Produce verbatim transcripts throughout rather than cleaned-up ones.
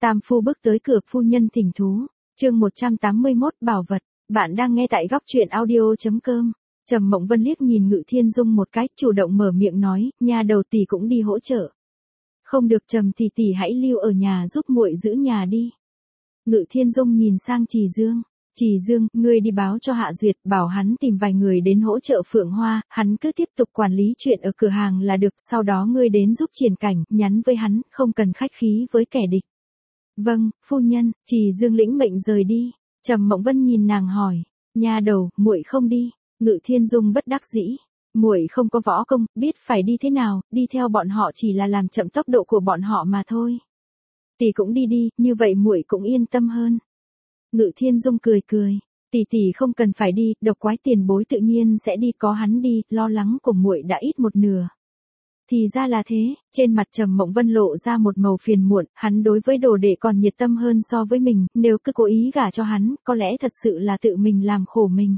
Tam phu bước tới cửa, phu nhân thỉnh thú. Chương một trăm tám mươi mốt bảo vật. Bạn đang nghe tại góc truyện audio chấm com. Trầm Mộng Vân liếc nhìn Ngự Thiên Dung một cái, chủ động mở miệng nói, nhà đầu tỷ cũng đi hỗ trợ. Không được Trầm tỷ tỷ hãy lưu ở nhà giúp muội giữ nhà đi. Ngự Thiên Dung nhìn sang Trì Dương. Trì Dương, ngươi đi báo cho Hạ Duyệt, bảo hắn tìm vài người đến hỗ trợ Phượng Hoa, hắn cứ tiếp tục quản lý chuyện ở cửa hàng là được, sau đó ngươi đến giúp Triển Cảnh, nhắn với hắn, không cần khách khí với kẻ địch. Vâng, phu nhân. Trì Dương lĩnh mệnh rời đi. Trầm Mộng Vân nhìn nàng hỏi, nha đầu, muội không đi. Ngự Thiên Dung bất đắc dĩ, muội không có võ công, biết phải đi thế nào, đi theo bọn họ chỉ là làm chậm tốc độ của bọn họ mà thôi. Tỷ cũng đi đi, như vậy muội cũng yên tâm hơn. Ngự Thiên Dung cười cười, tỷ tỷ không cần phải đi, Độc Quái tiền bối tự nhiên sẽ đi, có hắn đi, lo lắng của muội đã ít một nửa. Thì ra là thế, trên mặt Trầm Mộng Vân lộ ra một màu phiền muộn, hắn đối với đồ đệ còn nhiệt tâm hơn so với mình, nếu cứ cố ý gả cho hắn, có lẽ thật sự là tự mình làm khổ mình.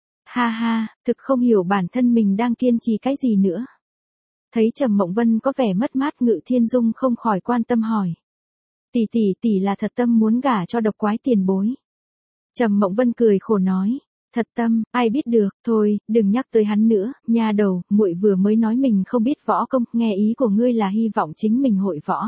Ha ha, thực không hiểu bản thân mình đang kiên trì cái gì nữa. Thấy Trầm Mộng Vân có vẻ mất mát, Ngự Thiên Dung không khỏi quan tâm hỏi. Tỷ tỷ tỷ là thật tâm muốn gả cho Độc Quái tiền bối. Trầm Mộng Vân cười khổ nói, thật tâm, ai biết được, thôi, đừng nhắc tới hắn nữa, nha đầu, muội vừa mới nói mình không biết võ công, nghe ý của ngươi là hy vọng chính mình hội võ.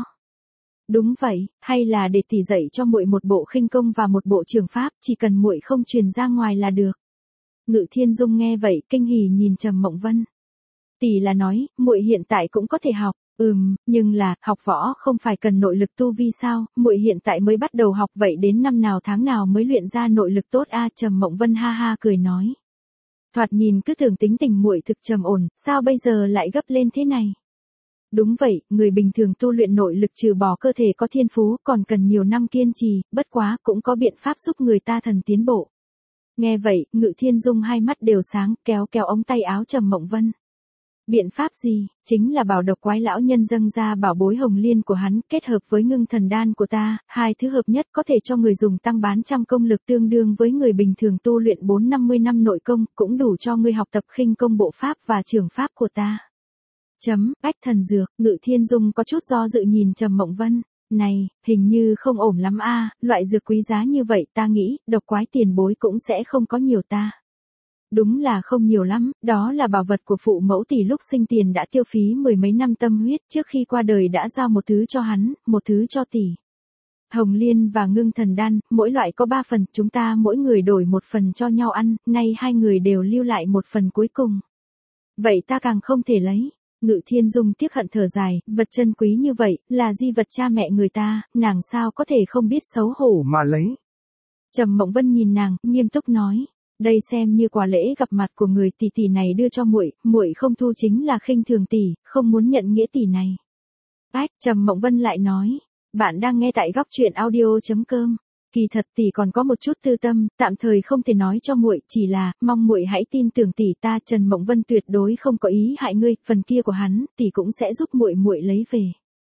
Đúng vậy, hay là để tỷ dạy cho muội một bộ khinh công và một bộ trường pháp, chỉ cần muội không truyền ra ngoài là được. Ngự Thiên Dung nghe vậy, kinh hỉ nhìn Trầm Mộng Vân. Tỷ là nói, muội hiện tại cũng có thể học. Ừm, nhưng là, học võ không phải cần nội lực tu vi sao, muội hiện tại mới bắt đầu học, vậy đến năm nào tháng nào mới luyện ra nội lực tốt a? Trầm Mộng Vân ha ha cười nói. Thoạt nhìn cứ tưởng tính tình muội thực trầm ổn, sao bây giờ lại gấp lên thế này? Đúng vậy, người bình thường tu luyện nội lực trừ bỏ cơ thể có thiên phú, còn cần nhiều năm kiên trì, bất quá cũng có biện pháp giúp người ta thần tiến bộ. Nghe vậy, Ngự Thiên Dung hai mắt đều sáng, kéo kéo ống tay áo Trầm Mộng Vân. Biện pháp gì? Chính là bảo Độc Quái lão nhân dâng ra bảo bối hồng liên của hắn, kết hợp với ngưng thần đan của ta, hai thứ hợp nhất có thể cho người dùng tăng bán trăm công lực, tương đương với người bình thường tu luyện bốn năm mươi năm nội công, cũng đủ cho ngươi học tập khinh công bộ pháp và trường pháp của ta. Chấm, ách thần dược. Ngự Thiên Dung có chút do dự nhìn Trầm Mộng Vân. Này, hình như không ổn lắm a, loại dược quý giá như vậy, ta nghĩ, Độc Quái tiền bối cũng sẽ không có nhiều ta. Đúng là không nhiều lắm, đó là bảo vật của phụ mẫu tỷ lúc sinh tiền đã tiêu phí mười mấy năm tâm huyết, trước khi qua đời đã giao một thứ cho hắn, một thứ cho tỷ. Hồng liên và ngưng thần đan, mỗi loại có ba phần, chúng ta mỗi người đổi một phần cho nhau ăn, nay hai người đều lưu lại một phần cuối cùng. Vậy ta càng không thể lấy. Ngự Thiên Dung tiếc hận thở dài, vật chân quý như vậy, là di vật cha mẹ người ta, nàng sao có thể không biết xấu hổ mà lấy. Trầm Mộng Vân nhìn nàng, nghiêm túc nói. Đây xem như quà lễ gặp mặt của người tỷ tỷ này đưa cho muội, muội không thu chính là khinh thường tỷ, không muốn nhận nghĩa tỷ này. Ách, Trầm Mộng Vân lại nói, bạn đang nghe tại góc truyện audio chấm com. Kỳ thật tỷ còn có một chút tư tâm, tạm thời không thể nói cho muội, chỉ là mong muội hãy tin tưởng tỷ ta. Trần Mộng Vân tuyệt đối không có ý hại ngươi, phần kia của hắn, tỷ cũng sẽ giúp muội muội lấy về.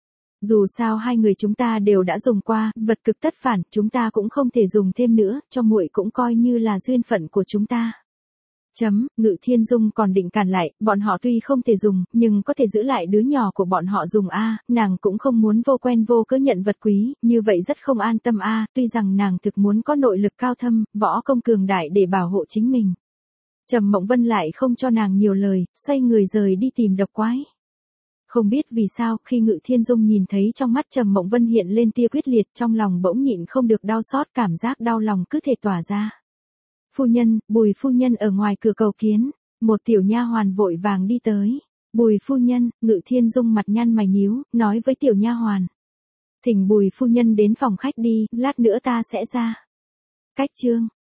Dù sao hai người chúng ta đều đã dùng qua, vật cực tất phản, chúng ta cũng không thể dùng thêm nữa, cho muội cũng coi như là duyên phận của chúng ta. Chấm, Ngự Thiên Dung còn định cản lại, bọn họ tuy không thể dùng, nhưng có thể giữ lại đứa nhỏ của bọn họ dùng a, nàng cũng không muốn vô quen vô cớ nhận vật quý, như vậy rất không an tâm a, tuy rằng nàng thực muốn có nội lực cao thâm, võ công cường đại để bảo hộ chính mình. Trầm Mộng Vân lại không cho nàng nhiều lời, xoay người rời đi tìm Độc Quái. Không biết vì sao, khi Ngự Thiên Dung nhìn thấy trong mắt Trầm Mộng Vân hiện lên tia quyết liệt, trong lòng bỗng nhịn không được đau xót, cảm giác đau lòng cứ thể tỏa ra. Phu nhân, Bùi phu nhân ở ngoài cửa cầu kiến. Một tiểu nha hoàn vội vàng đi tới. Bùi phu nhân. Ngự Thiên Dung mặt nhăn mày nhíu, nói với tiểu nha hoàn. Thỉnh Bùi phu nhân đến phòng khách đi, lát nữa ta sẽ ra. Cách chương.